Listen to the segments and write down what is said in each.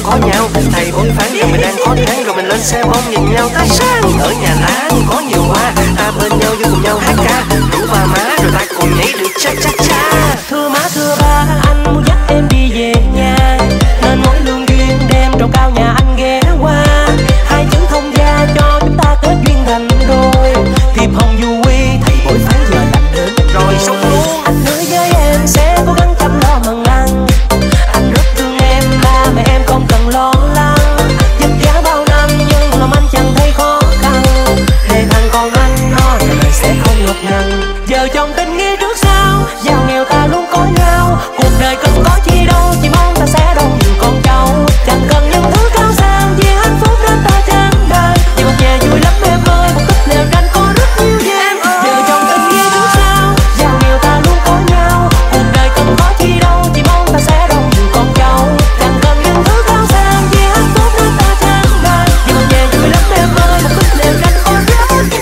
có nhau. Thầy bói phán rằng mình đang khó khăn, rồi mình lên xe bông nhìn nhau tới sáng. Ở nhà lá có nhiều hoa, ta bên nhau vui cùng nhau hát ca, rủ ba má rồi ta cùng nhảy được cha cha cha. Thưa má thưa ba, anh muốn dắt em đi về nhà, nên mỗi lương duyên đêm trầu cao nhà anh ghé qua. Hai chữ thông gia cho chúng ta kết duyên thành đôi, thiệp hồng du quy thầy bói phán giờ lành đến rồi sống luôn. Anh hứa với em sẽ cố gắng chăm lo mần ăn, anh rất thương em, ba mẹ em không cần lo lắng. Vất vả bao năm nhưng lòng anh chẳng thấy khó khăn, để thằng con anh nó đời sẽ không ngập ngừng. Giờ chồng tình nghĩa trước sau, giàu nghèo ta luôn có nhau, cuộc đời cần có chi đâu, chỉ mong ta sẽ đông nhiều con cháu. Chẳng cần những thứ cao sang, vì hạnh phúc đến ta tràn đời. Chỉ một nhà vui lắm em ơi, một tích lều tranh có rất nhiều em ơi. Giờ chồng tình nghĩa trước sau, giàu nghèo ta luôn có nhau, cuộc đời cần có chi đâu, chỉ mong ta sẽ đông nhiều con cháu. Chẳng cần những thứ cao sang, vì hạnh phúc đến ta tràn đời. Chỉ một nhà vui lắm em ơi, một tích lều tranh có rất nhiều em.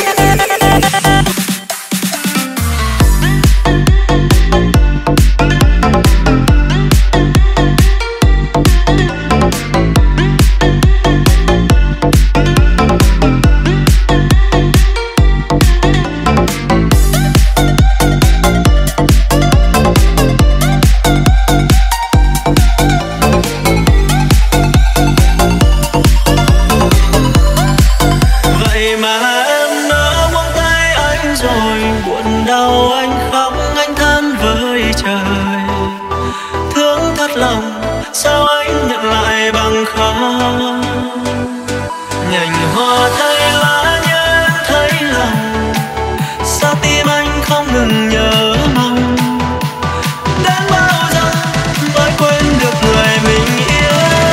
Vậy mà em nỡ buông tay anh rồi, buồn đau anh khóc anh than với trời. Thương thật lòng sao anh nhận lại bằng không. Nhành hoa thay lá nhớ em thấy lòng, sao tim anh không ngừng nhớ mong. Đến bao giờ mới quên được người mình yêu.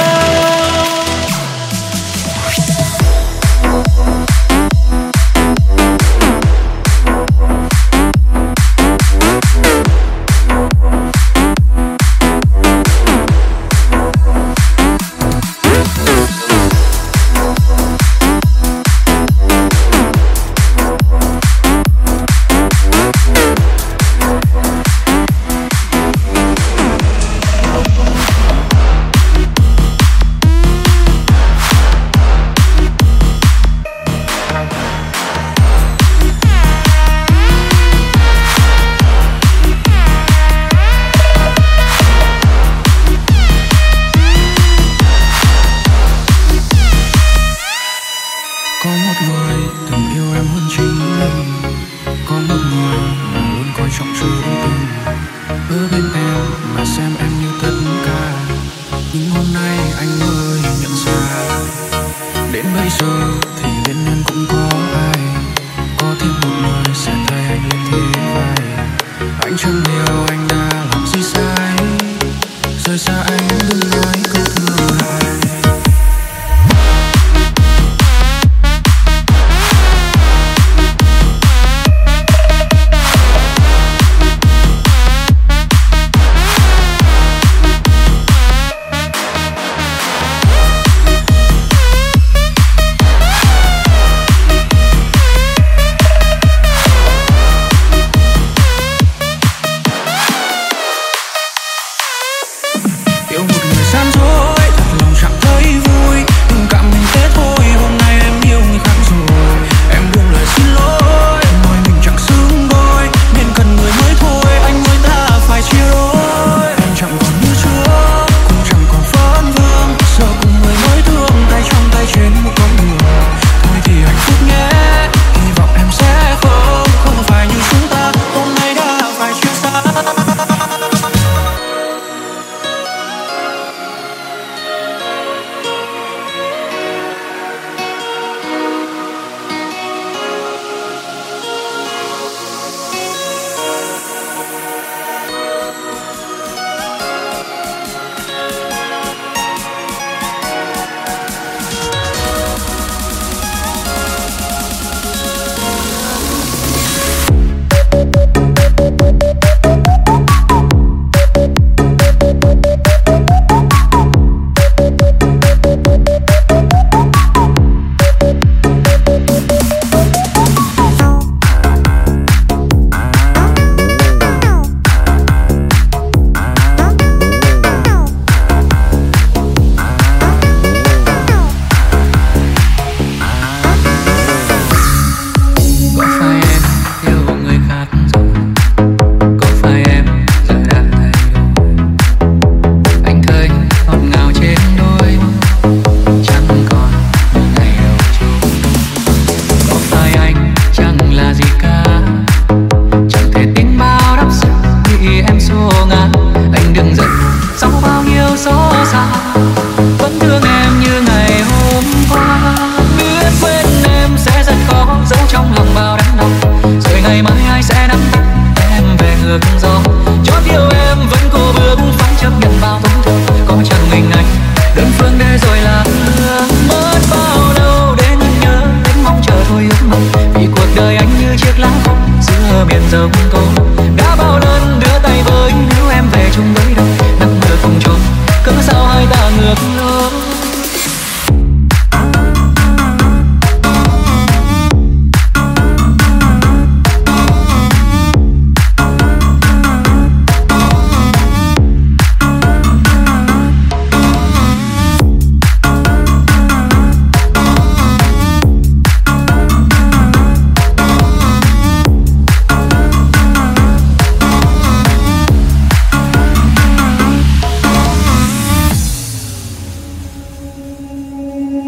Có một người từng yêu em hơn chính mình, có một người mà luôn coi trọng sự tình. Ở bên em mà xem em như tất cả, nhưng hôm nay anh mới nhận ra, đến bây giờ thì bên em cũng có ai, có thêm một người sẽ thay anh lên thế vai. Anh chẳng hiểu anh đã làm gì sai, rời xa anh đừng nói câu thứ hai.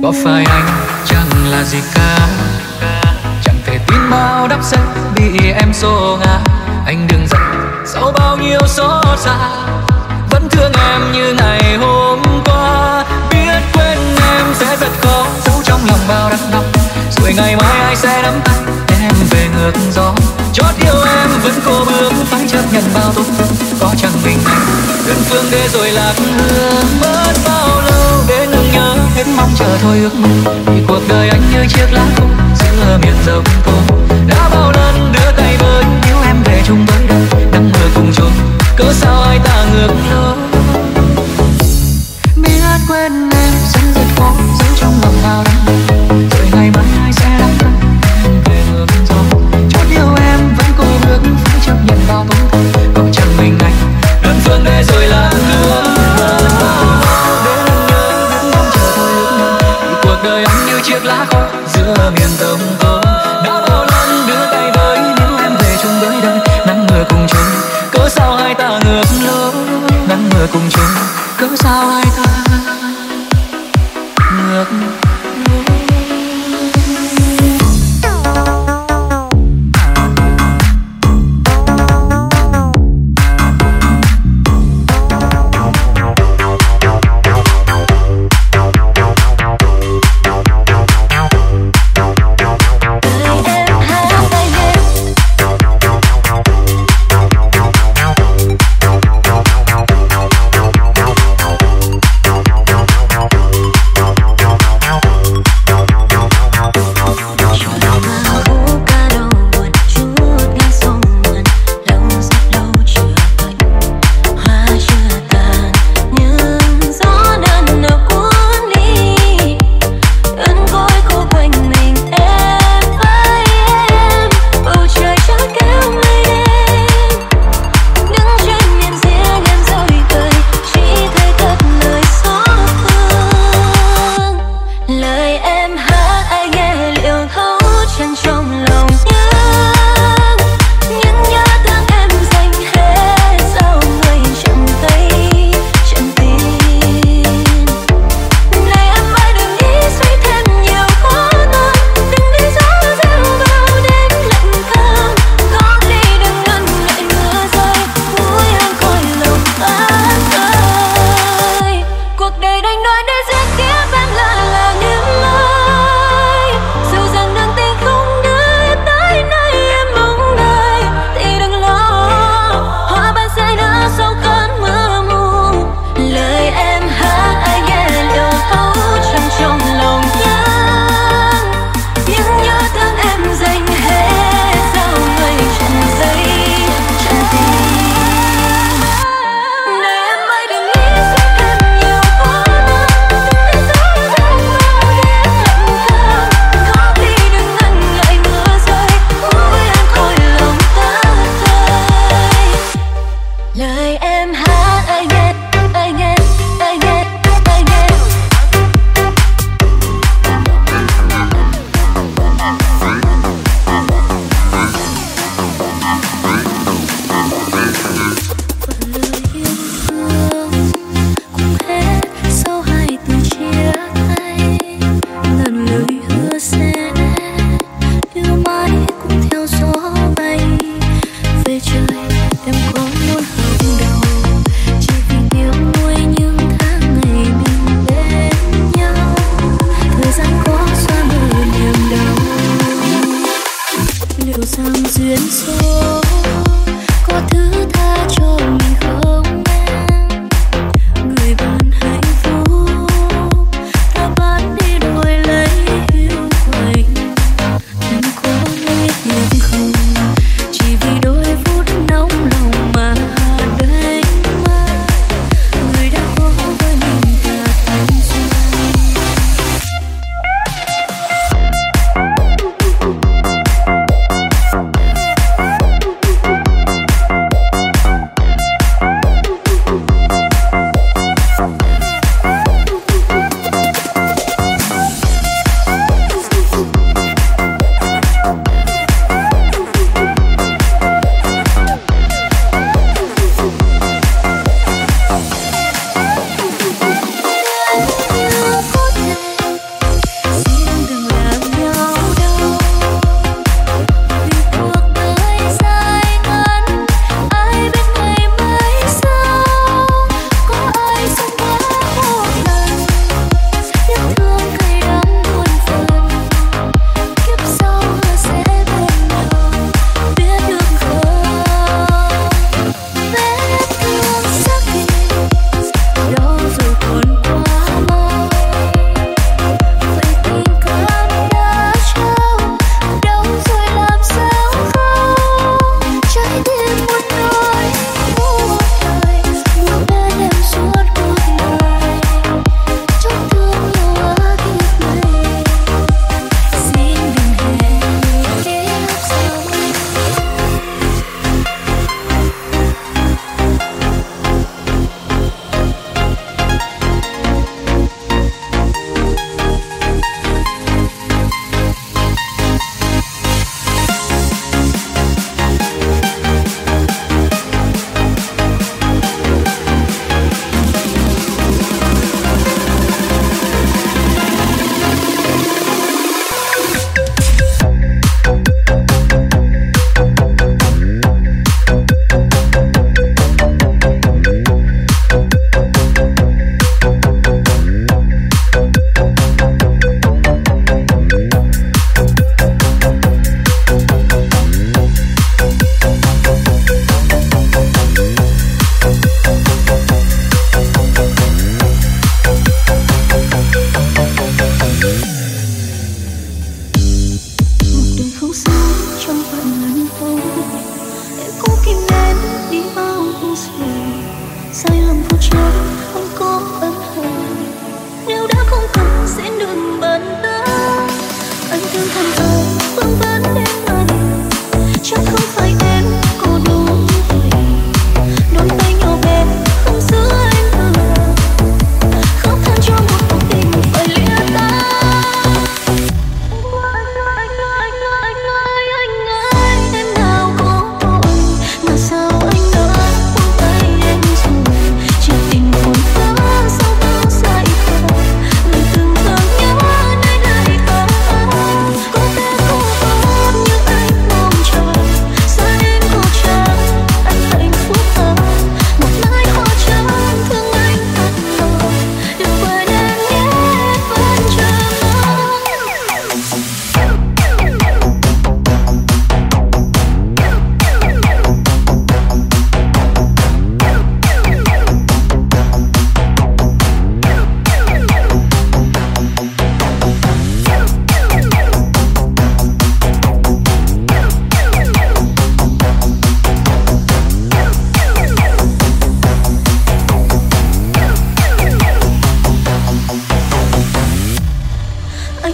Có phải anh chẳng là gì cả, chẳng thể tin bao đắp sẽ bị em xô ngã. Anh đừng giận sau bao nhiêu xót xa, vẫn thương em như ngày hôm qua. Biết quên em sẽ rất khó, giấu trong lòng bao đắng đau. Rồi ngày mai ai sẽ nắm tay em về ngược gió. Chót yêu em vẫn cố bước, phải chấp nhận bao tổn thương. Có chẳng mình anh đơn phương để rồi lạc hương. Mất bao lâu để ngừng nhớ, hết mong chờ thôi ước mơ. Vì cuộc đời anh như chiếc lá khô giữa miền rộng thô. Đã bao lần đưa tay với níu em về chung với đời, nắng mưa cùng trôi, cớ sao hai ta ngược lối. Biết quên em sẽ rất khó, giấu trong lòng bao đắng đau. Rồi ngày mai ai sẽ nắm tay em về ngược gió. Chót yêu em vẫn cố bước, phải chấp nhận bao tổn thương. Còn chẳng mình anh đơn phương để rồi lạc hương. Để lần nhớ biết mong chờ thôi ước mơ. Vì cuộc đời anh như chiếc lá khô giữa miền rộng thô. Đã bao lần đưa tay với níu em về chung với đời, nắng mưa cùng trôi, cớ sao hai ta ngược lối. Nắng mưa cùng trôi, cớ sao hai ta ngược lối.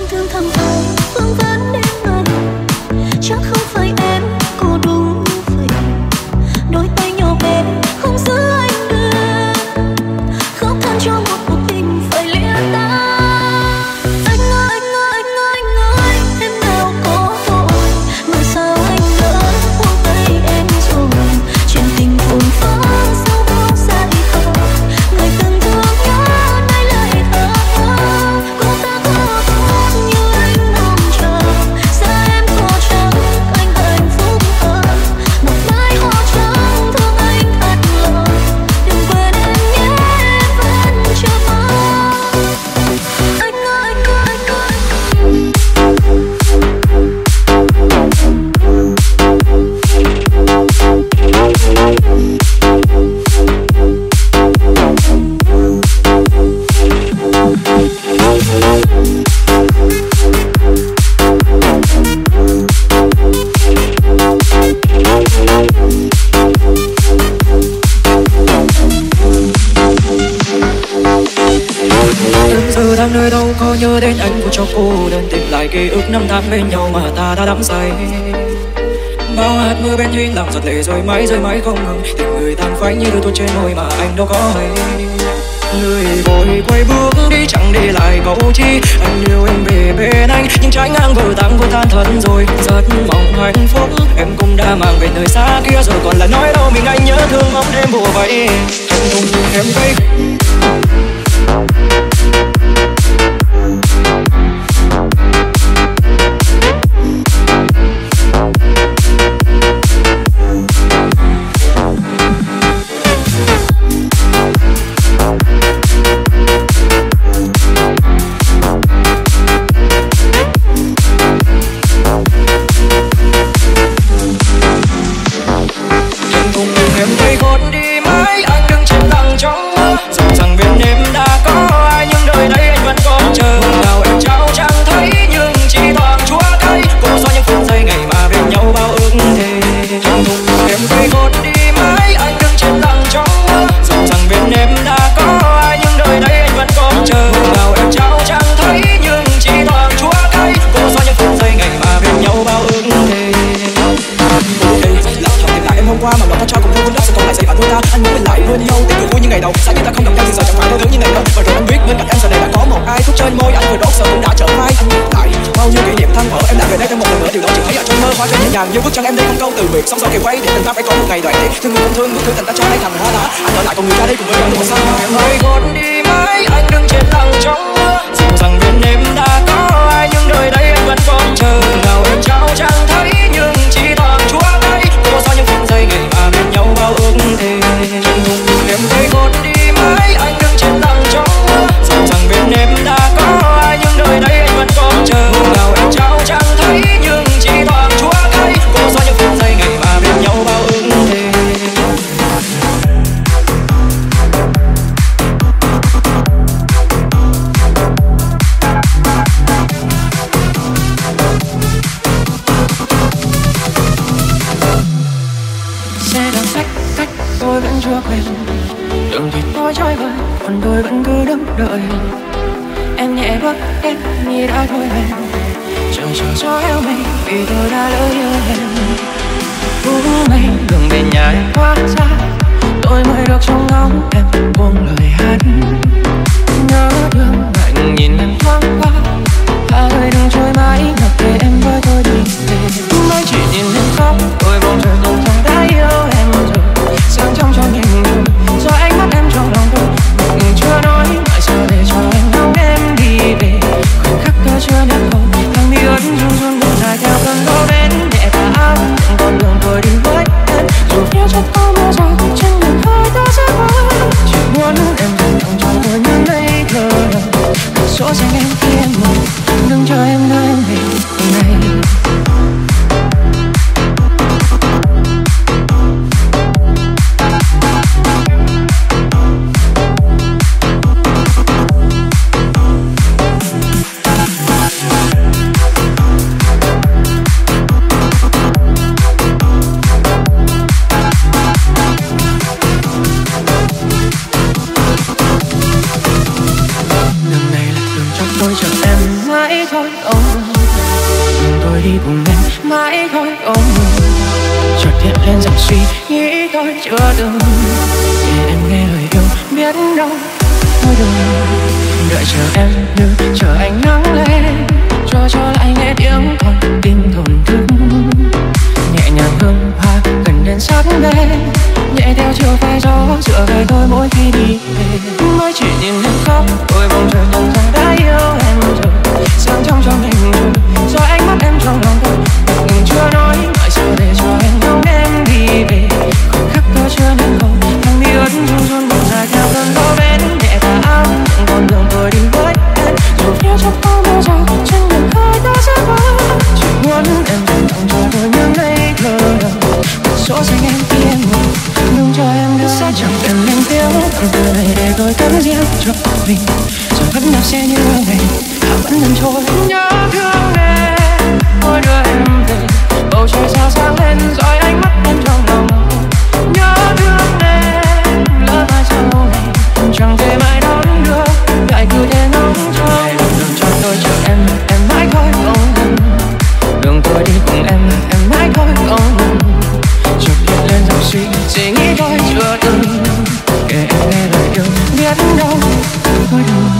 thương thầm thầm vương vấn đêm ngày, chắc không phải em cô đúng vậy. Đôi tay nhỏ bé không giữ anh được, khóc than cho một cuộc tình phải lìa ta. Anh ơi, em nào có vội mà sao anh lỡ buông tay em rồi. Chuyện tình phồn phang sao có dài khờ, người từng thương nhớ nay lại thở. Cô ta có tốt như anh mong chờ, sao em có chắc anh hạnh phúc hơn. Một mái hoa trắng thương anh thật lòng, đừng quên em nhé, em vẫn chưa mơ. Anh ơi, giờ đang nơi đâu có nhớ đến anh của cho cô đơn, tìm lại ký ức năm tháng bên nhau mà ta đã đắm say. Bao hạt mưa bên thuyên làm giọt lệ rơi mãi không ngừng, tình người tan phai như đôi thuốc trên môi mà anh đâu có hay. Người vội quay bước đi chẳng để lại câu chi, anh yêu em về bên anh nhưng trái ngang vừa tan thật rồi. Rất mong hạnh phúc em cũng đã mang về nơi xa kia rồi, còn lại nói đâu mình anh nhớ thương bóng đêm bùa vây. Anh không như em thấy như bức tranh em đây không câu từ biệt, sóng gió kề quay để tình ta phải có một ngày đoạn tiếc. Thương người không thương, bức thư tình ta cho nay thành hoa lá. Anh ở lại còn người ra đây cùng với em một sao. Em ơi gót đi mãi, anh đứng trên lặng trong mưa. Dù rằng bên em đã có ai nhưng đời đây em vẫn còn chờ. Nào em trao chẳng thấy nhưng chỉ toàn chúa tay. Cô sao những phút giây ngày mà bên nhau bao ước thề. Em thấy gót đi mãi, anh đứng trên lặng trong mưa. Dù rằng bên em đã có ai nhưng đời đây em vẫn còn chờ. Nào em trao chẳng thấy nhưng chỉ toàn chúa tay. Cô do những phút giây ngày mà bên nhau bao ước thề. Xe đang cách tôi vẫn chưa quên, đường thì tôi trôi vơi còn tôi vẫn cứ đứng đợi. Em nhẹ bước em như đã thôi hẹn, chờ cho eo mây vì tôi đã lỡ như hẹn. Mây đường về nhà em quá xa, tôi mới được trong ngóng em buông lời hát. Nhớ thương lạnh nhìn em thoáng qua, hai người đừng trôi mãi mặc kệ em với tôi đi về. Mới chỉ nhìn em khóc tôi bỗng trời không thằng đã yêu em rồi. Sáng trong cho nhìn đường do ánh mắt em trong lòng tôi, mình chưa nói tại sao để cho anh ngóng em đi về. Khoảnh khắc cơ chưa nét hồng thằng đi ướt run run buồn dài theo cơn gió đến nhẹ tà áo con đường tôi đi với em. Dù phía trước có mưa rào trên đường hơi ta sẽ qua, chỉ muốn em dành lòng cho tôi như ngây thơ. Số xanh em tôi chờ em mãi thôi ông, tôi đi cùng em mãi thôi ông. Chợt hiện lên dòng suy nghĩ tôi chưa từng để em nghe lời yêu biết đâu thôi đừng đợi chờ em như chờ ánh nắng lên cho lại nghe tiếng con tim thổn thức nhẹ nhàng hương hoa gần đến sát bên nhẹ theo chiều phai gió dựa về tôi mỗi khi đi về mới chỉ nhìn em khóc tôi bỗng chợt nhận ra đã yêu em rồi sáng trong cho mình rồi rồi ánh mắt em trong lòng tôi nhưng chưa nói mọi sự để cho em đón em đi về khoảnh khắc tôi chưa nên không thằng đi ướt run run buồn dài theo cơn gió bên nhẹ tà áo con đường tôi đi với em dù phía trước có mưa rào trên đường khơi ta sẽ qua chỉ muốn em dành lòng cho tôi những ngày thơ đầu số xanh em khi em ngủ đừng cho em đưa sẽ chẳng cần lên tiếng từ này để tôi cắm riêng cho mình rồi vẫn đạp xe như ngày vẫn dần trôi nhớ thương em tôi đưa em về bầu trời sao sáng lên dõi ánh mắt em trong lòng nhớ thương em lỡ mai sau này chẳng thể mãi đón đưa lại cứ thế ngóng trông đường cho tôi chờ em mãi thôi không đường tôi đi cùng em mãi thôi không chợt hiện lên dòng suy nghĩ tôi chưa từng kể em nghe lời yêu biết đâu thôi đừng.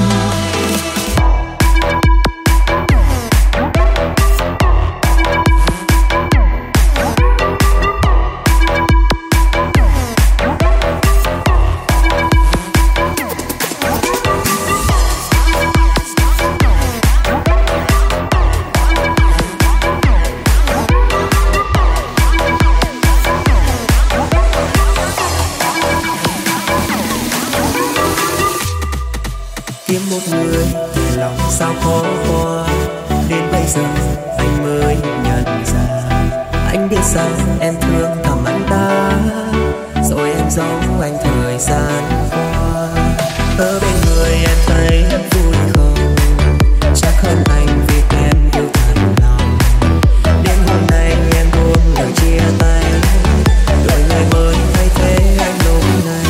Kiếm một người thì lòng sao khó qua đến bây giờ anh mới nhận ra anh biết rằng em thương thầm anh ta rồi em giấu anh thời gian qua ở bên người em thấy vui không chắc hơn anh vì em yêu thật lòng đến hôm nay em buông lời chia tay đổi ngày mới thay thế anh lúc này.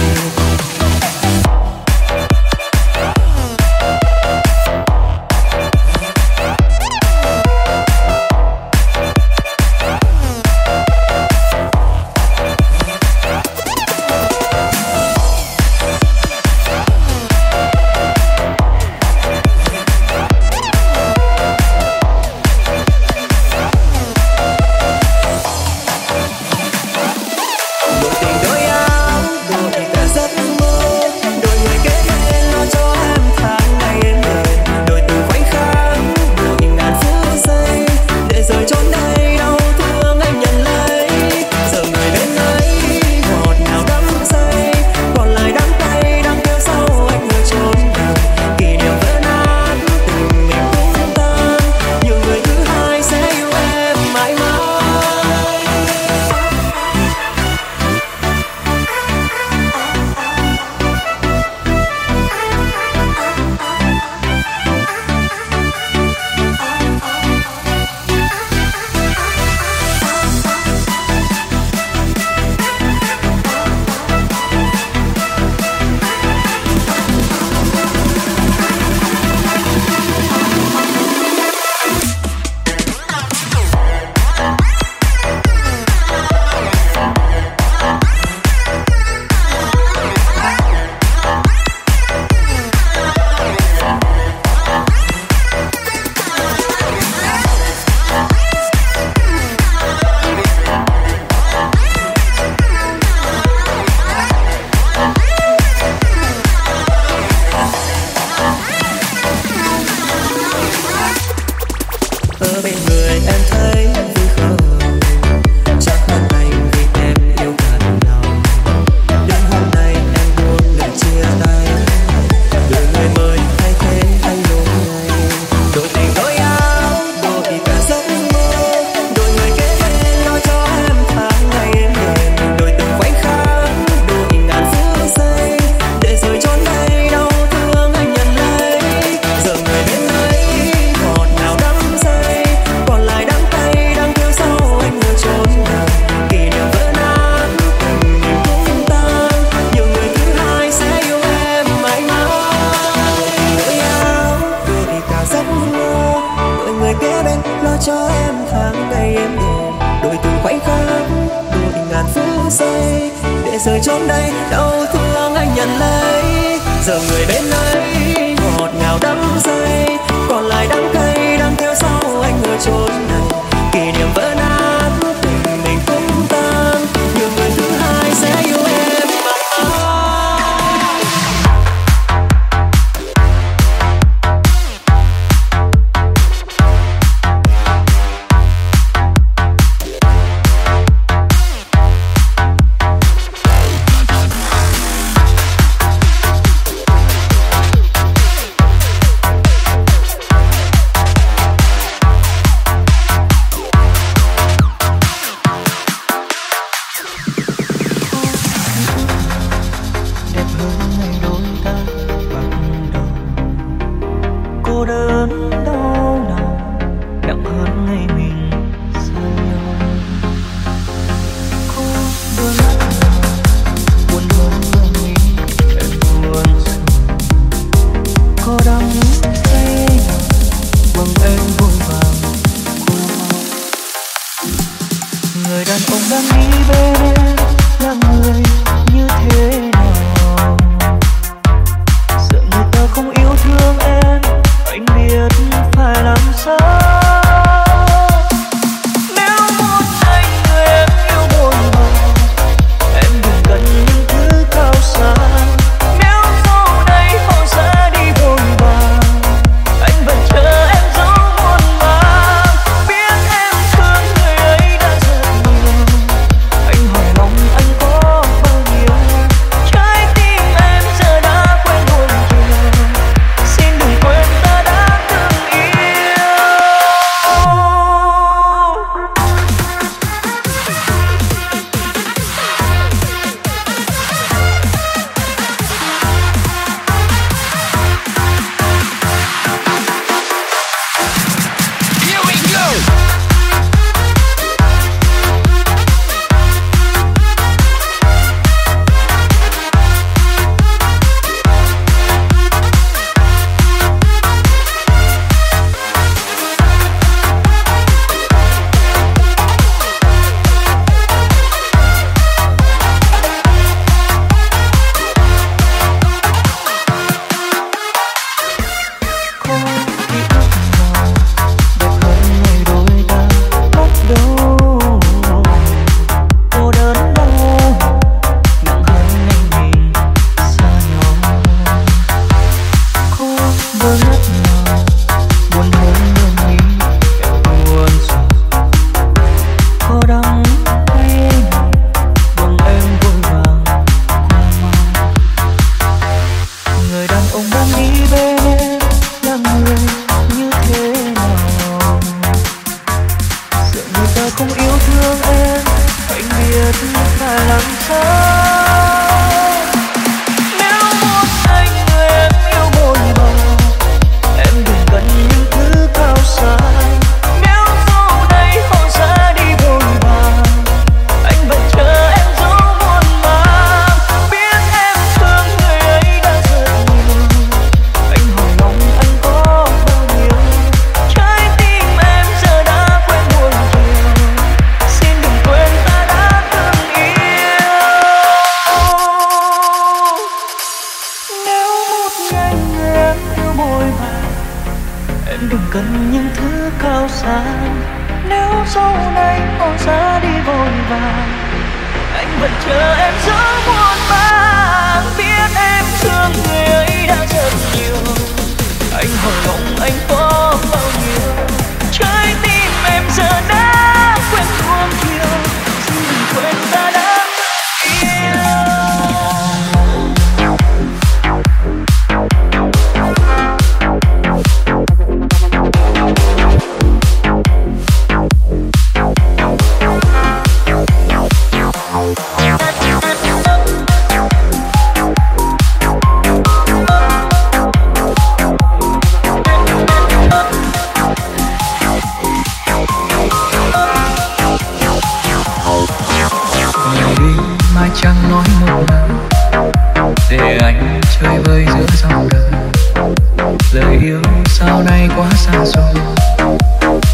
cho em tháng ngày em đêm, đổi từng khoảnh khắc, đổi ngàn phút giây, để rời chốn đây đau thương anh nhận lấy. Giờ người bên ấy ngọt ngào đắm say, còn lại đắng cay đang theo sau anh ở chốn này. Kỷ niệm vỡ nát, tình mình cũng tan, nhiều người thứ hai sẽ yêu em mãi mãi.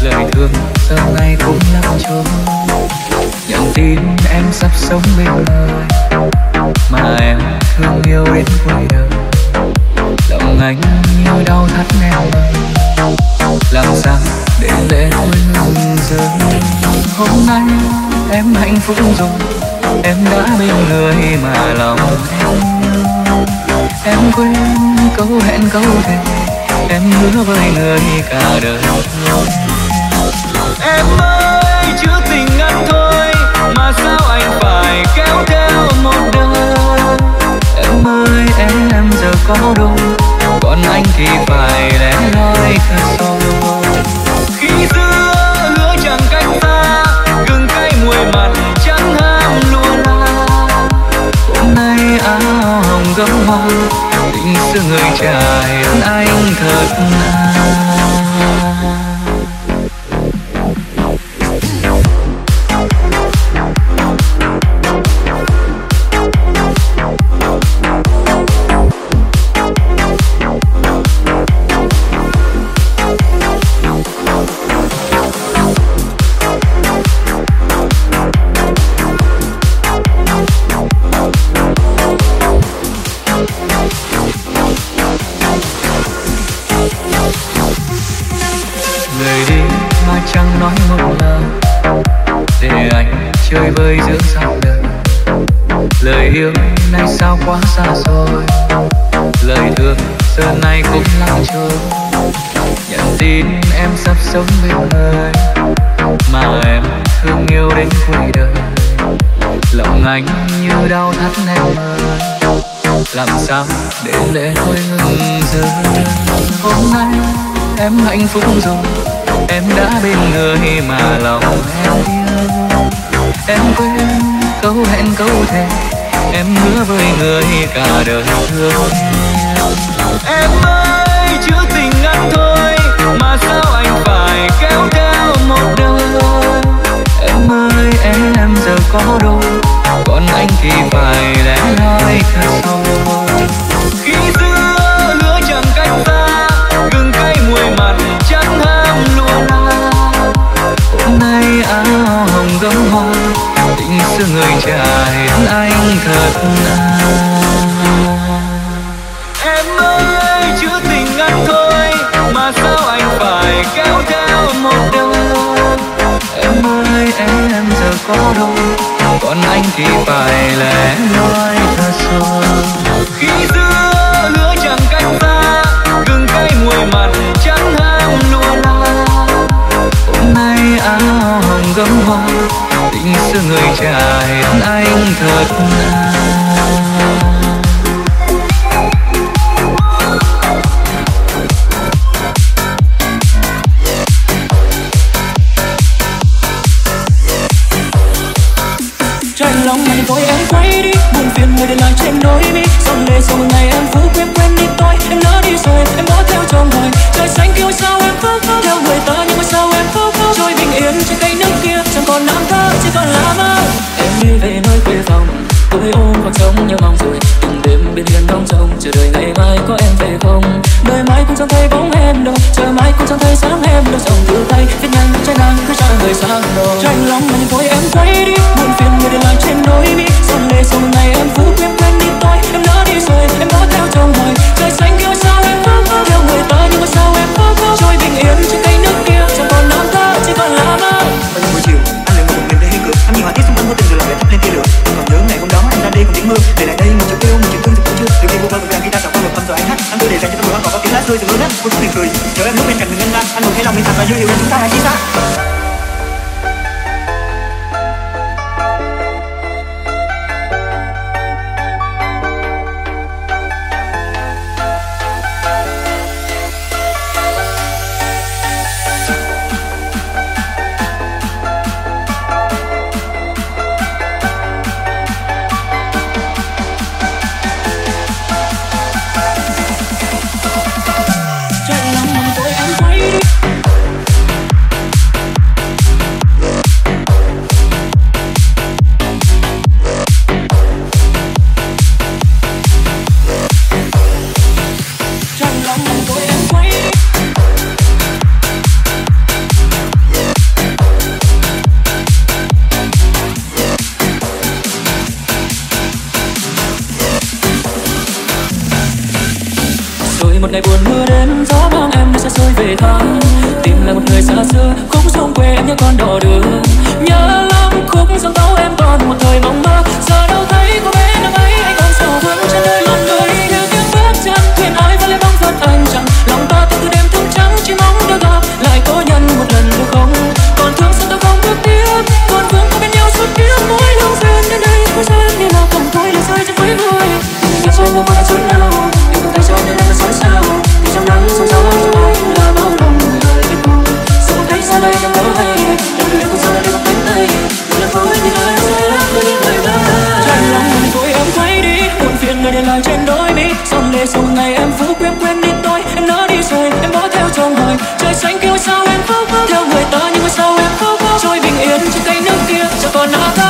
lời thương giờ này cũng lặng trôi. Nhận tin em sắp sống bên người mà em thương yêu đến cuối đời. Lòng anh như đau thắt neo ơi, làm sao để lệ thôi ngừng rơi. Hôm nay em hạnh phúc rồi, em đã bên người mà lòng em quên câu hẹn câu thề em hứa với người cả đời. Em ơi chữ tình ngắn thôi mà sao anh phải kéo theo một đời. Em ơi em giờ có đôi, còn anh thì phải lẻ loi thật sâu. Khi xưa hứa chẳng cách xa, gừng cay muối mặn chẳng ham lùa la. Hôm nay áo hồng gấm hoa, tình xưa người trải anh thật chơi vơi giữa dòng đời. Lời yêu nay sao quá xa xôi, lời thương giờ này cũng lặng trôi. Nhận tin em sắp sống bên người mà em thương yêu đến cuối đời. Lòng anh như đau thắt em ơi, làm sao để lệ thôi ngừng rơi. Hôm nay em hạnh phúc rồi, em đã bên người mà lòng em yêu. Em quên câu hẹn câu thề em hứa với người cả đời thương. Em ơi chữ tình ngắn thôi mà sao anh phải kéo theo một đời. Em ơi em giờ có đôi, còn anh thì phải lẻ loi thật sâu. Khi xưa hứa chẳng cách xa, gừng cay muối mặn chẳng ham lùa la. Hôm nay áo hồng gấm hoa, tình xưa người trải anh thật Em ơi chữ tình ngắn thôi mà sao anh phải kéo theo một đời. Em ơi em giờ có đôi, còn anh thì phải lẻ loi thật sâu. Khi xưa hứa chẳng cách xa, gừng cay muối mặn chẳng ham lùa la. Hôm nay áo hồng gấm hoa, tình xưa người trải anh thật Trái lòng này thôi em quay đi, buồn phiền người để lại trên đôi mi. Dòng lệ sau một ngày em phú quên quên đi tôi, em lỡ đi rồi em bỏ theo trong đời. Trời xanh kêu sao em phước theo người ta, nhưng mà sao em phước trôi bình yên trên cây nước kia, chẳng còn năm thơ chỉ còn là mơ. Em đi về nơi quê phòng, tôi ôm khoảng trống nhiều mong rồi. Từng đêm bên hiên đóng trông chờ đợi ngày mai có em về không. Đời mai cũng chẳng thấy bóng em đâu, chờ mai cũng chẳng thấy sáng em đâu. Dòng từ tay viết nhanh trái nắng cứ cho người sang đầu. Tranh lòng này thôi em quay đi, buồn phiền người để lại trên đôi mi. Dòng lệ sau một ngày em phú quên quên đi tôi, em lỡ đi rồi em bỏ theo trong đời. Trời xanh kêu sao em phước theo người ta, nhưng mà sao em phước trôi bình yên trên cây nước kia, chẳng còn năm thơ chỉ còn là mơ. Vào những buổi chiều anh lượn một mình đến hiên cửa, ngắm nhìn họa tiết xung quanh vô tình rồi lòng để thắp lên tia lửa. Còn nhớ ngày hôm đó anh ra đi cùng tiếng mưa, để lại đây một chiều kêu một chiều thương cũng chưa. Từ khi vô vơ vừa guitar chọn qua một âm rồi anh hát, anh tôi để dành cho tôi buổi còn có tiếng lá rơi từ mưa nát. Cô cũng cười, chờ em lúc bên cạnh mình ngân nga, anh ngồi thấy lòng mình thật và dư yêu đến chúng ta hãy chia xa. ngày buồn mưa đến, gió mang em đi xa xôi về tháng. Tìm lại một người xa xưa, khúc sông quê em nhớ con đò đưa. Nhớ lắm khúc sông tấu em còn một thời mong mơ. Giờ đâu thấy cô bé năm ấy anh ôm sầu vương trên đời lòng người. Theo tiếng bước chân thuyền ái vẫn lấy bóng phật anh chẳng. Lòng ta từ đêm thức trắng chỉ mong được gặp lại cố nhân một lần được không? Còn thương sao ta không bước tiếp, còn vương có bên nhau suốt kiếp. Mỗi lâu duyên đến đây có duyên như nào cầm thôi để rơi trên mấy người. Ngày xuân đâu có đã chút nào, em không thấy sao nên em là xót sao. Thì trong nắng sông sáo trong ai là bao lòng người ơi biết không? Sao thấy xa đây em có hay, em đừng còn sao đây bằng cánh tay. Đừng là vui thì ai sẽ là người người ta. Trái lòng mình vui em quay đi, buồn phiền người để lại trên đôi mi. Son lệ sau ngày em phú quên đi tôi, em nỡ đi rồi em bỏ theo trong hồi. Trời xanh kêu sao em khóc theo người ta nhưng mà sao em khóc trôi bình yên trên cây nước kia chẳng còn nào khác.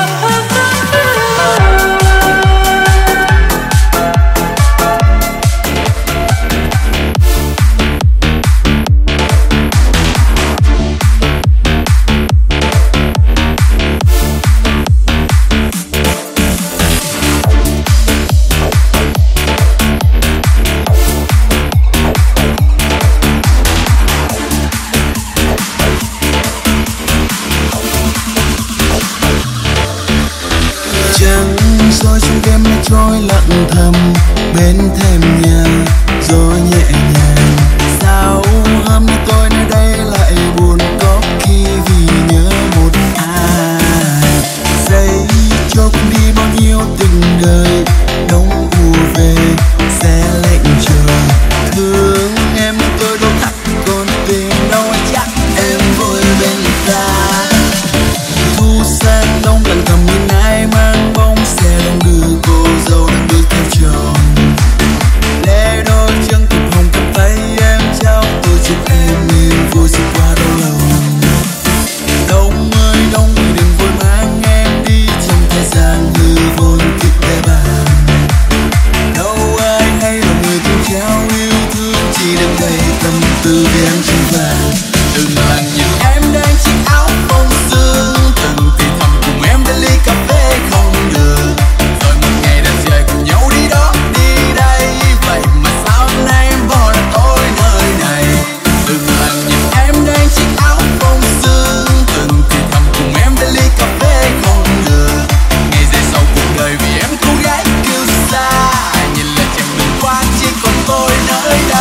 Soi trong đêm nó trôi lặng thầm bên thềm nhà, gió nhẹ nhàng. Sao hôm nay tôi nơi đây lại buồn, có khi vì nhớ một ai. Giây cho cùng đi bao nhiêu tình đời, đông ùa về sẽ lạnh trời. Thương em tôi đâu thắt còn tình đâu chắc em vui bên ta. Thu sang đông lặng thầm nhìn ai mang bóng xe đông đưa cô dâu đang bước theo chồng. Lê đôi chân thịt hồng cầm tay em trao, tôi chúc em niềm vui sẽ qua đau lòng. Đông ơi đông ơi đừng vội mang em đi trong thời gian hư vô kịch để bàn. Đâu ai hay là người thương trao yêu thương, chỉ đừng đầy tâm tư vì anh trên vàng. Đừng lặng nhìn em đang chiếc áo bông sương, từng thì thầm cùng em đến ly cà phê không được. Rồi một ngày đã rời cùng nhau đi đó đi đây, vậy mà sao hôm nay em bỏ lại tôi nơi này. Đừng lặng nhìn em đang chiếc áo bông sương, từng thì thầm cùng em đến ly cà phê không được. Ngày dài sau cuộc đời vì em cô gái kêu xa, nhìn lại chặng đường qua chỉ còn tôi nơi đây.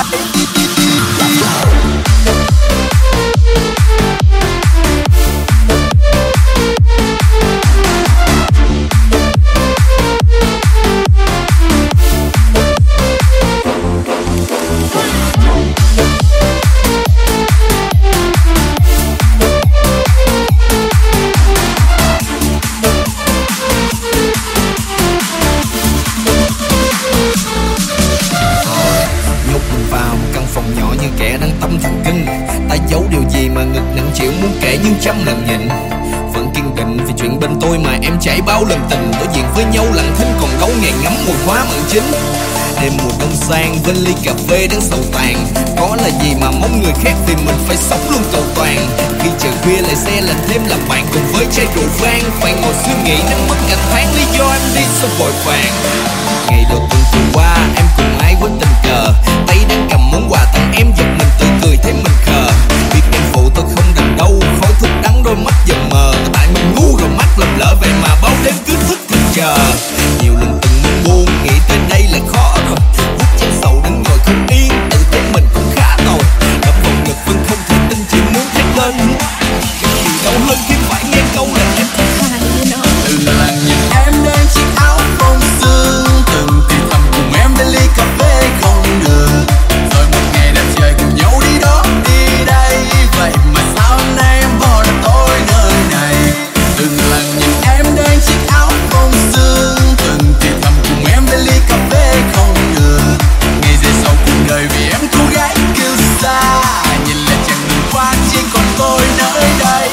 Nhốt mình vào một căn phòng nhỏ như kẻ đang tâm thần kinh. Ta giấu điều gì mà ngực nặng chịu muốn kể nhưng trăm lần nhịn. Vẫn kiên định vì chuyện bên tôi mà em trải bao lần tình. Đối diện với nhau lặng thinh còn gấu nghề ngắm mùi hoa mận chín. Đêm mùa đông sang bên ly cà phê đang sầu tàn. Có là gì mà mong người khác vì mình phải sống luôn cầu toàn. Khi trời khuya lại xe lạnh thêm làm bạn cùng với chai rượu vang. Phải ngồi suy nghĩ đến mất cả tháng lý do em đi sao vội vàng. Ngày đầu tuần vừa qua em cùng ai với tình cờ, tay đang cầm món quà tặng em giật mình tự cười thấy mình khờ. Biết em phụ tôi không đành đâu, khói thuốc đắng đôi mắt dần mờ. Tại mình ngu rồi mắt lầm lỡ vậy mà bao đêm cứ thức thức chờ. Nhiều lần từng muốn buông nghĩ tới đây là khó rồi. Vút chén sầu đứng ngồi không yên, tự thấy mình cũng khá tồi. Đập vào ngực vẫn không thể tin chỉ muốn thét lên. Cái gì đau hơn khi phải nghe câu là em thật hay nó. Đừng lặng nhìn em đang chiếc áo bông sương, từng thì thầm cùng em đến ly cà phê không được. Rồi một ngày đã trời cùng nhau đi đó đi đây, vậy mà sao hôm nay em bỏ lại tôi nơi này. Đừng lặng nhìn em đang chiếc áo bông sương, từng thì thầm cùng em đến ly cà phê không được. Ngày dài sau cuộc đời vì em cô gái kêu xa, nhìn lại chặng đường qua chỉ còn tôi nơi đây.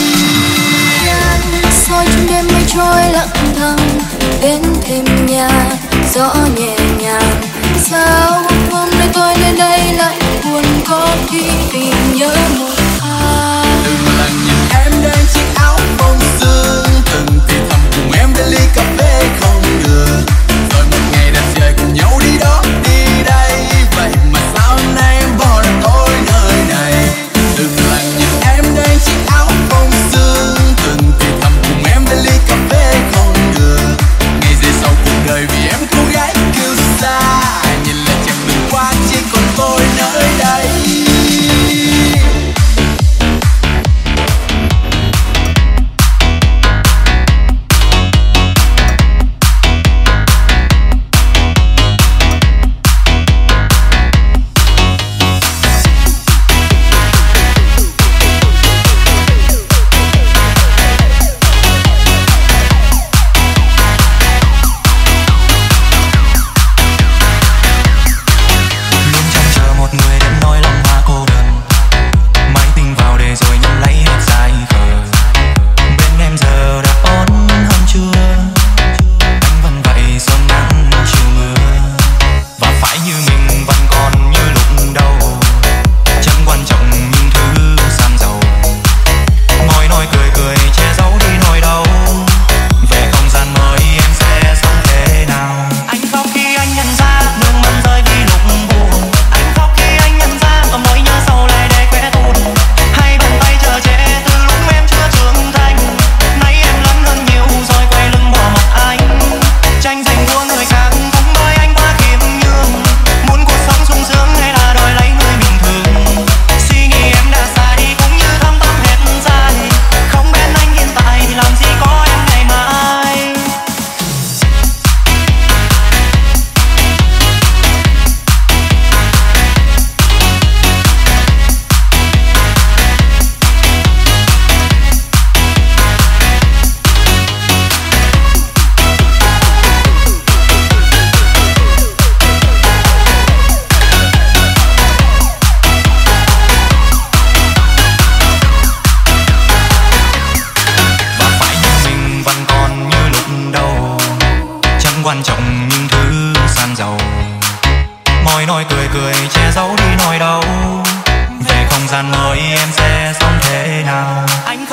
Soi trong đêm mây trôi lặng thầm bên thềm nhà, gió nhẹ nhàng. Sao hôm nay tôi lên đây lại buồn, có khi vì nhớ một ai. Đừng lặng nhìn em đang chiếc áo bông sương, từng thì thầm cùng em đến ly cà phê không được. Rồi một ngày đã trời cùng nhau đi đó đi đây, vậy mà sao hôm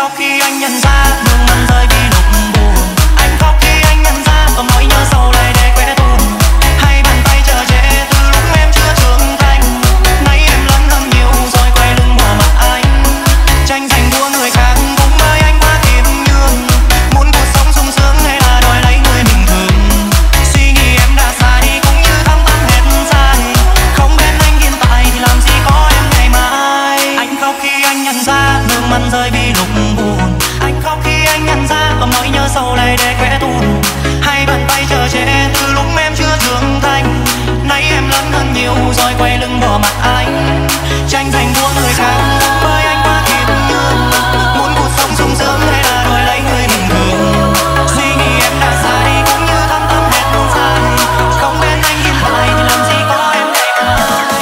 khóc khi anh nhận ra nước mắt rơi vì lúc buồn. Anh khóc khi anh nhận ra ôm nỗi nhớ sâu lại để quét tuôn. Hai bàn tay chờ che từ lúc em chưa trưởng thành. Nay em lớn hơn nhiều rồi quay lưng bỏ mặt anh. Tranh giành đua người khác cũng mời anh qua thiên nhường. Muốn cuộc sống sung sướng hay là đòi lấy người bình thường. Suy nghĩ em đã sai cũng như thăm tâm hết dài. Không bên anh hiện tại thì làm gì có em ngày mai. Anh khóc khi anh nhận ra nước mắt rơi vì lúc buồn. Anh khóc khi anh nhận ra ôm nỗi nhớ sâu lại để quét tuôn. Hai bàn tay chờ che từ lúc em chưa trưởng thành. Nay em lớn hơn nhiều rồi quay lưng bỏ mặt anh. Tranh giành đua người khác với anh qua thiên nhường. Muốn cuộc sống sung sướng hay là đòi lấy người bình thường. Suy nghĩ em đã sai cũng như thăm tâm hết dài. Không bên anh hiện tại thì làm gì có em ngày mai.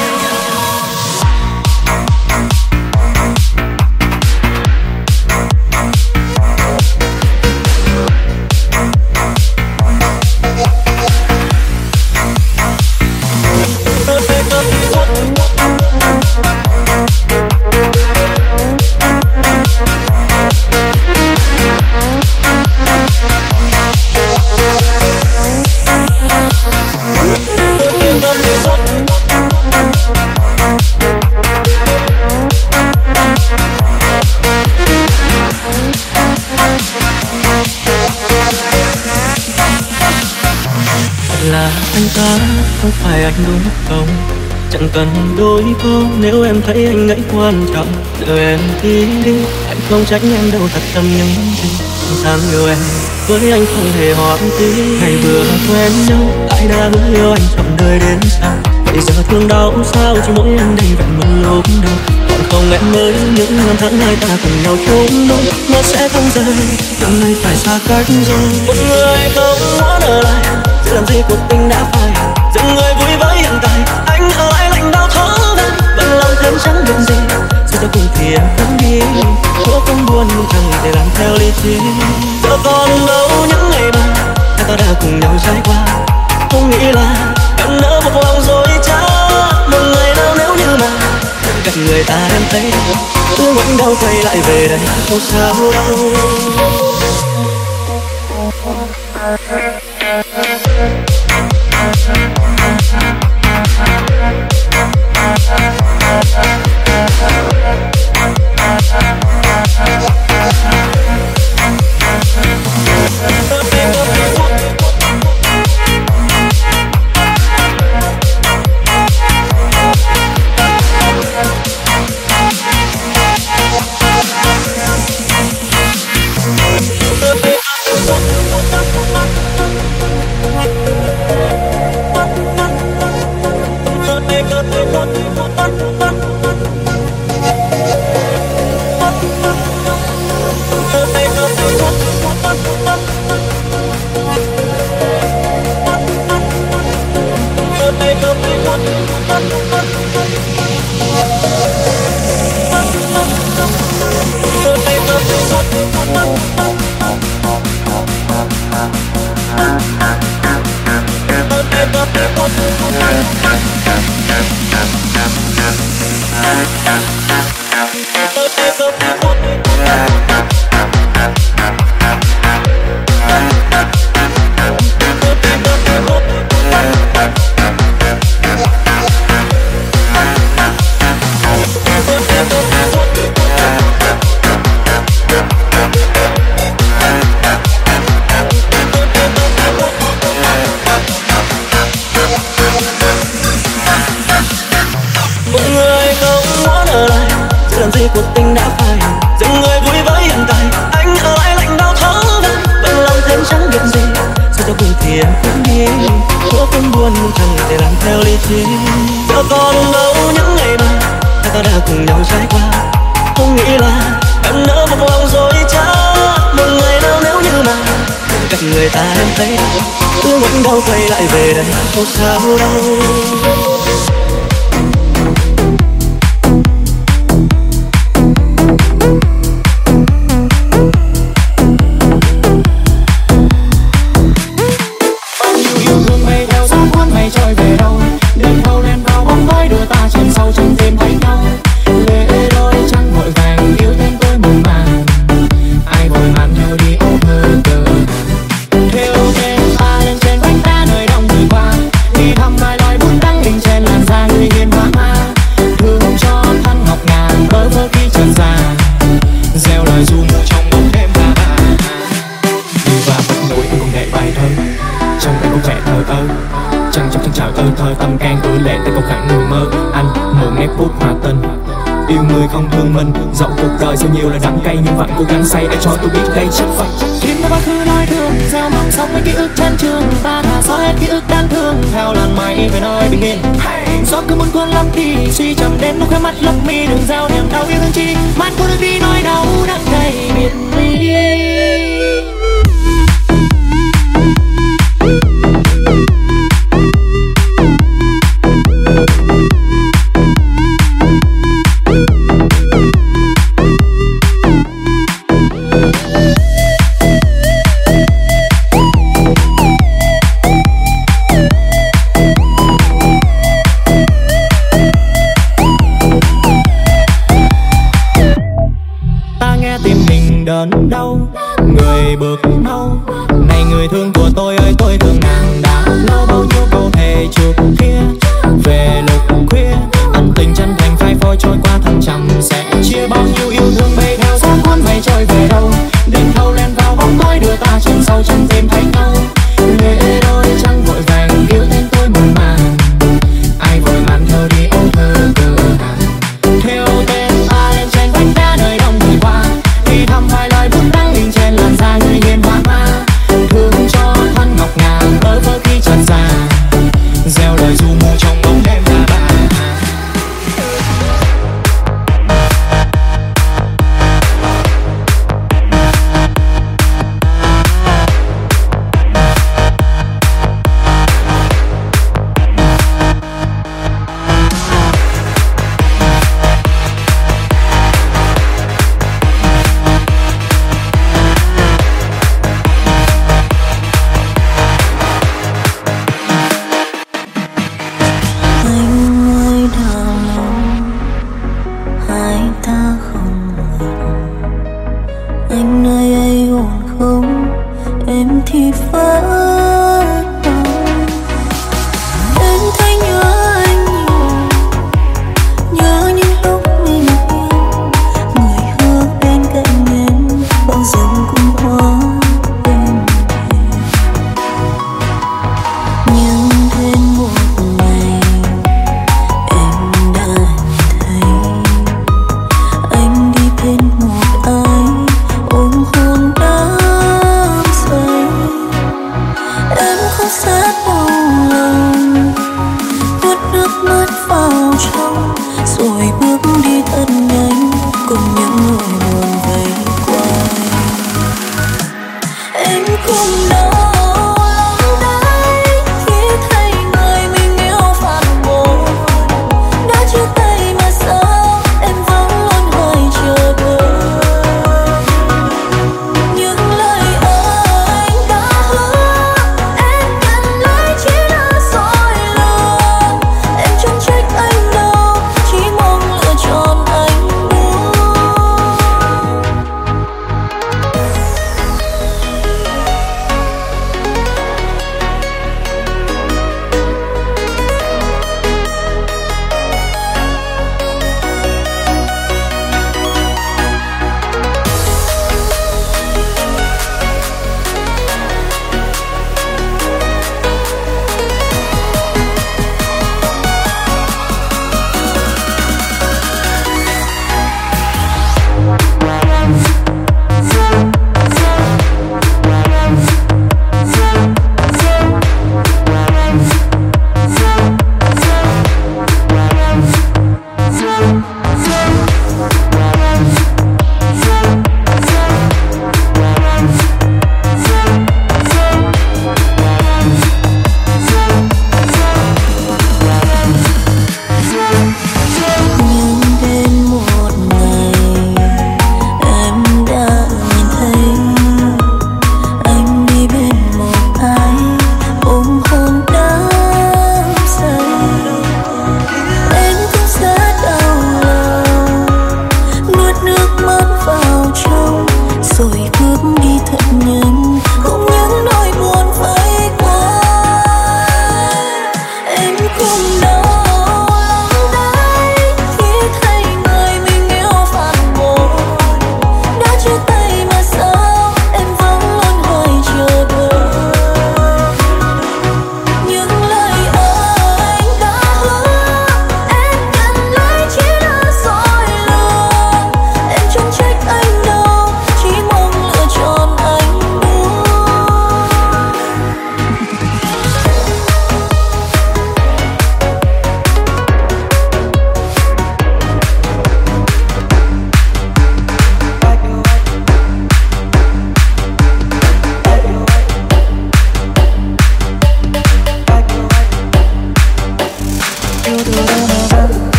Là anh ta, không phải anh đúng không? Chẳng cần đôi câu nếu em thấy anh ấy quan trọng. Đợi em đi, anh không trách em đâu, thật tâm những gì sao yêu em với anh không hề hoang tí. Ngày vừa quen nhau, ai đã hứa yêu anh trọn đời đến sau. Bây giờ thương đau sao chỉ mỗi em đây vẹn một lúc đâu. Còn không em mới những năm tháng hai ta cùng nhau chung đôi, nó sẽ không rời. Hôm nay phải xa cách rồi, một người không muốn ở lại. Chứ làm gì cuộc tình đã phai, dừng người vui với hiện tại. Anh ở lại lạnh đau thấu gan, bận lòng thêm chẳng được gì. Giờ cho cùng thì em không đi, cố không buồn nhưng chẳng để làm theo lý trí. Giờ còn đâu những ngày mà hai ta đã cùng nhau trải qua. Không nghĩ là em nỡ một lòng dối trá. Một ngày nào nếu như mà cạnh người ta em thấy cứ ngoảnh đầu quay lại về đây không sao đâu. Cuộc tình đã phai, dừng người vui với hiện tại. Anh ở lại lạnh đau thấu gan, bận lòng thêm chẳng biết gì. Sao cho cùng thì em cũng đi, cố không buồn nhưng chẳng thể làm theo lý trí. Giờ còn đâu những ngày mà hai ta đã cùng nhau trải qua. Không nghĩ là em nỡ một lòng dối trá. Một ngày nào nếu như mà cạnh người ta em thấy cứ ngoảnh đầu quay lại về đây không sao đâu. tay cầu khẳng người mơ. Anh một nét bút hòa tình, yêu người không thương mình. Dẫu cuộc đời sẽ nhiều là đắng cay nhưng vẫn cố gắng say để cho tôi biết đây chắc phải. Khiến cho quá khứ nói thương, gieo mong sống mấy ký ức chán trường. Ta đã xóa hết ký ức đáng thương theo làn mây về nơi bình yên. Gió cứ muốn cuốn lắm đi, suy trầm đến lúc khóe mắt lấp mi. Đừng gieo niềm đau yêu thương chi, mắt cô đừng đi nói đau đắng cay biệt ly. Đớn đau người bước đau này, người thương của tôi ơi tôi thương nàng đã lâu. Bao nhiêu câu thề chuộc kia về lúc khuya, ân tình chân thành phai phôi trôi qua thăng trầm. Sẽ chia bao nhiêu yêu thương bay theo gió cuốn mây trôi về đâu. Đêm thâu len vào bóng tối đưa ta chân sâu chân tìm thấy nhau. Lệ đôi trăng vội vàng yêu tên tôi mùa màng, ai vội màn thơ đi âu thơ cửa hàng. Theo tên ta lên trên vách đá nơi đông người qua, thì thầm vài lời bút đắng in trên làn da người hiền hoa ma. Thương cho thân ngọc ngà bơ vơ khi trần già, gieo lời du mù trong bóng đêm là bà.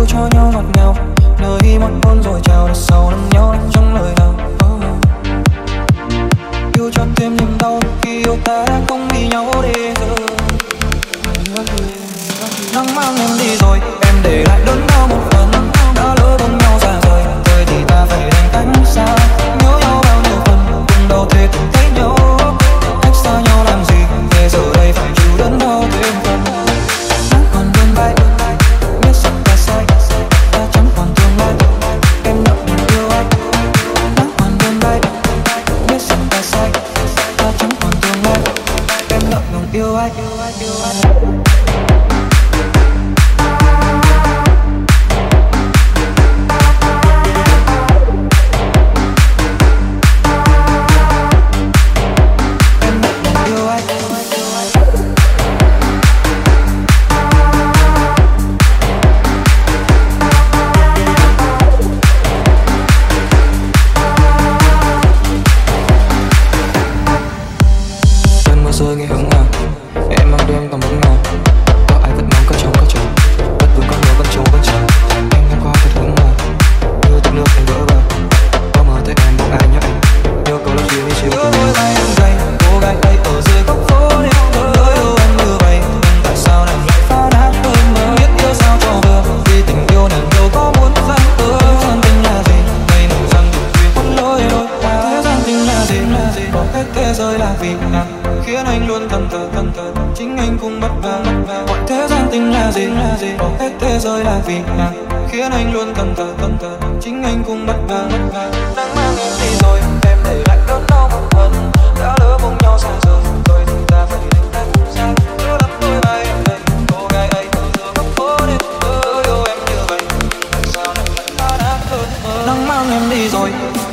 cho nhau ngọt ngào, nơi một hôn rồi chào, đằng sau lẫn nhau trong lời nào. Yêu cho thêm niềm đau khi yêu ta đã không vì nhau để giờ. Nắng mang em đi rồi, em để lại đớn đau một phần. Đã lỡ ôm nhau xa rời, rồi thì ta phải đành cách xa. Nhớ nhau bao nhiêu phần, cùng đâu thể từng thấy nhau. Cách xa nhau làm gì, để giờ đây phải chịu đớn đau thêm phần. Nắng còn vươn vai, biết rằng ta sai, ta chẳng còn tương lai. Em nợ mình yêu anh. Nắng còn vươn vai, biết rằng ta sai, ta chẳng còn tương lai. Em nợ mình yêu anh. Rơi ngày hôm nào em mang đêm tầm bóng nào, có ai vẫn mong có chồng bất cứ con đâu vẫn trông vẫn chờ. Em ngang qua thật hướng nào như tách nước thành vỡ bờ, có mơ thấy em một ai nhớ em, yêu cầu làm gì mới chịu. Nhớ đôi vai em gầy, cô gái ấy ở dưới góc phố đêm mơ. Lỡ yêu em như vậy, nhưng tại sao lại lại phá nát cơn mơ. Biết yêu sao cho vừa, vì tình yêu nàng đâu có muốn rằng thế gian tình là gì, đây nổi rằng được duyên khuất lối đôi ta. Thế gian tình là gì, có hết thế giới là vì nàng khiến anh luôn thầm thờ, chính anh cũng bất ngờ. Mọi thế gian tình là gì, có hết thế giới là vì nàng khiến anh luôn thầm thờ, chính anh cũng bất ngờ. Nắng mang em đi rồi, em để lại đớn đau một phần. Đã lỡ ôm nhau xa rời, rồi thì ta phải đành cách xa. Nhớ lắm đôi vai em đây, cô gái ấy ở giữa góc phố đêm mơ. Yêu em như vậy, tại sao lại lại phá nát cơn mơ. Nắng mang em đi rồi.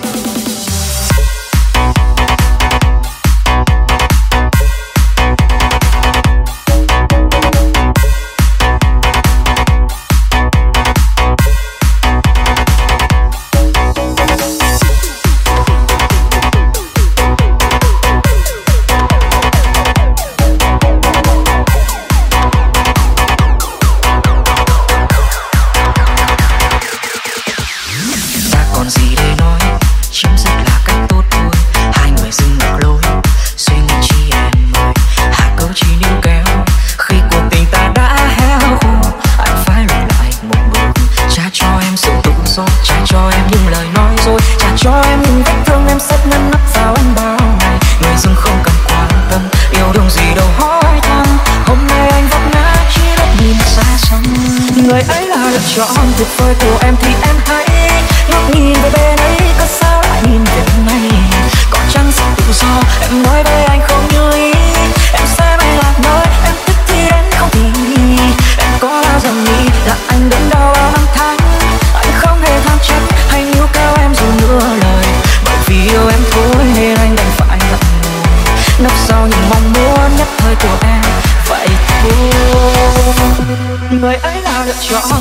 Chọn tuyệt vời của em thì em hãy ngước nhìn về bên ấy, có sao lại nhìn về bên này. Có chăng sự tự do em nói với anh không như ý. Em xem anh là nơi em thích thì đến không thì em có bao giờ nghĩ là anh đến đâu bao năm tháng. Anh không hề than trách hay níu kéo em dù nửa lời, bởi vì yêu em thôi nên anh đành phải ngậm ngùi nấp sau những mong muốn nhất thời của em vậy thôi. Người ấy là lựa chọn.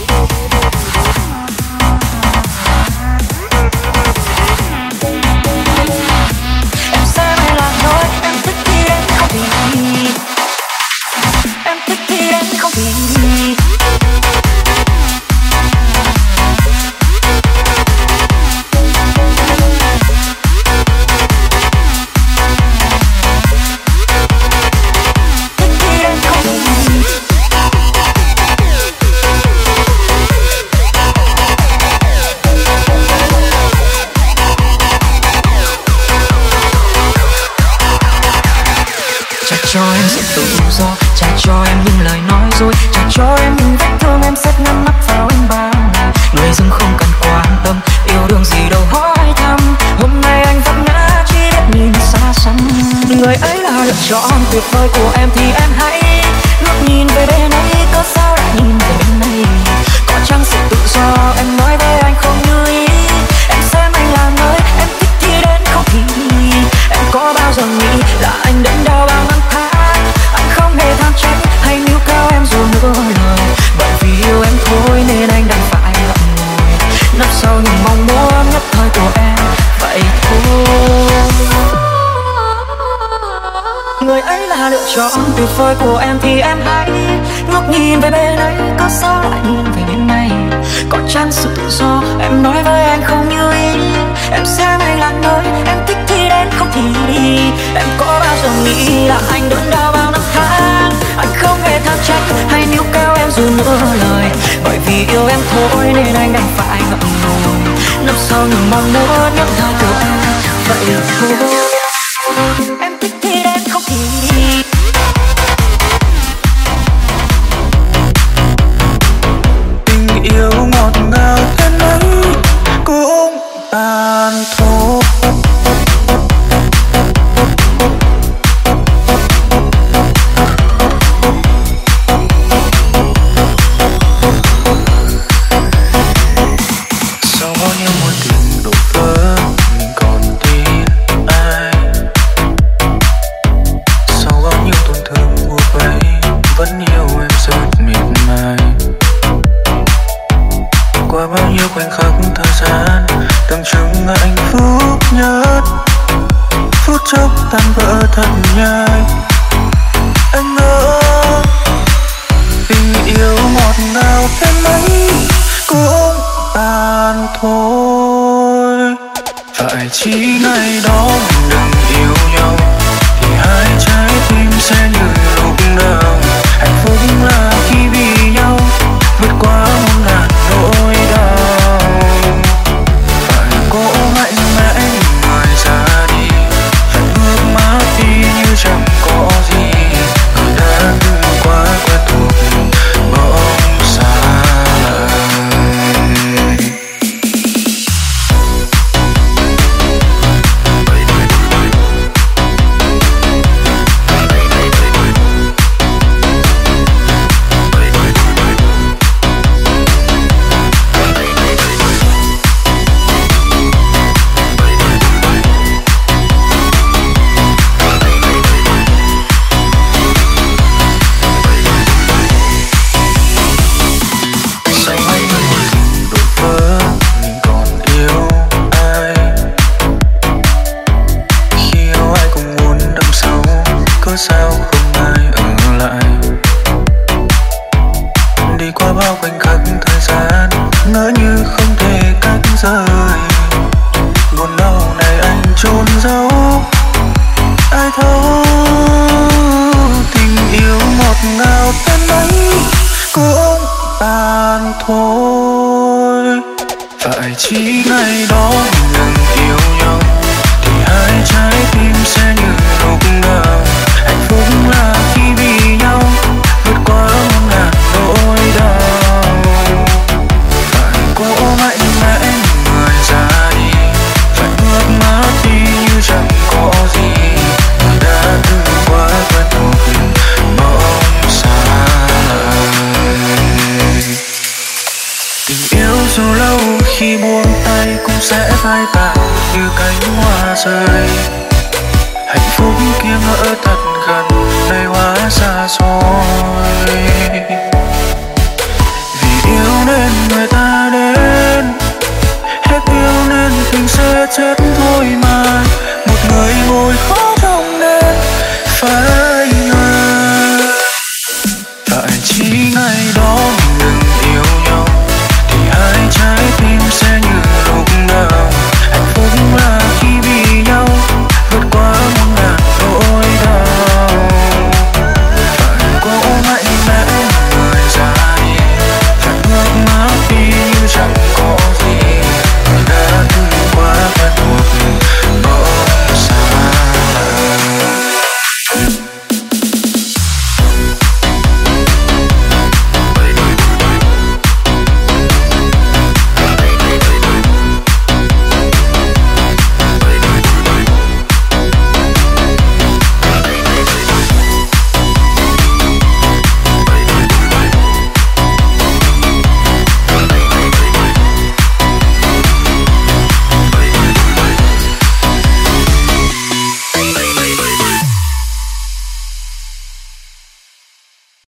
Em xem anh là nơi em thích thì đến không thì em thích thì đến không thì. Cho em sự tự do, trả cho em những lời nói dối, trả cho em những vết thương em xét ngăn nắp vào anh bao ngày. Người dưng không cần quan tâm, yêu đương gì đâu hỏi thăm. Hôm nay anh vấp ngã chỉ biết nhìn xa xăm. Người ấy là lựa chọn tuyệt vời của em thì em hãy ngước nhìn về bên ấy, có sao lại nhìn về bên này. Có chăng sự tự do em nói với anh không như ý. Em xem anh là nơi em thích thì đến không thì em có bao giờ nghĩ là anh đến đâu bao năm tháng. Anh không hề than trách hay níu kéo em dù nửa lời, bởi vì yêu em thôi nên anh đành phải ngậm ngùi nấp sau những mong muốn nhất thời của em vậy thôi. Người ấy là lựa chọn tuyệt vời của em thì em hãy ngước nhìn về bên ấy, có sao lại nhìn về bên này. vì yêu em thôi nên anh đành phải ngậm ngùi. Năm sau ngừng mong muốn những tha thứ em vậy thôi. Em thích thì em không thì tình yêu ngọt ngào thế mấy cũng tàn thôi. Sau bao nhiêu mối tình đổ vỡ mình còn tin ai, sau bao nhiêu tổn thương bùa vây vẫn yêu em rất miệt mài. Qua bao nhiêu khoảnh khắc thời gian tưởng chừng là hạnh phúc nhất, phút chốc tan vỡ thật nhanh. Anh ngỡ tình yêu ngọt ngào thế mấy cũng tàn thôi. Phải chỉ ngày đó mình đừng yêu nhau thì hai trái tim sẽ như lúc nào. Hạnh phúc là khi vì nhau vượt qua muôn ngàn nỗi đau. Phải cố mạnh mẽ nhìn người ra đi, phải bước mắt đi như chẳng có gì. Người đã từng quá quen thuộc bỗng xa lạ. Sao không ai ở lại, đi qua bao khoảnh khắc thời gian ngỡ như không thể cách rời. Buồn đau này anh chôn giấu, ai thấu tình yêu ngọt ngào tên mấy cũng tàn thôi. Phải chỉ ngày đó mình đừng yêu nhau thì hai trái tim sẽ như lúc nào. Hạnh phúc là khi vì nhau vượt qua muôn ngàn nỗi đau. Phải cố mạnh mẽ nhìn người ra đi, phải bước mắt đi như chẳng có gì. Người đã từng quá quen thuộc bỗng xa lại. Tình yêu dù lâu khi buông tay cũng sẽ phai tàn như cánh hoa rơi. Hạnh phúc kia ngỡ thật gần nay hóa xa xôi.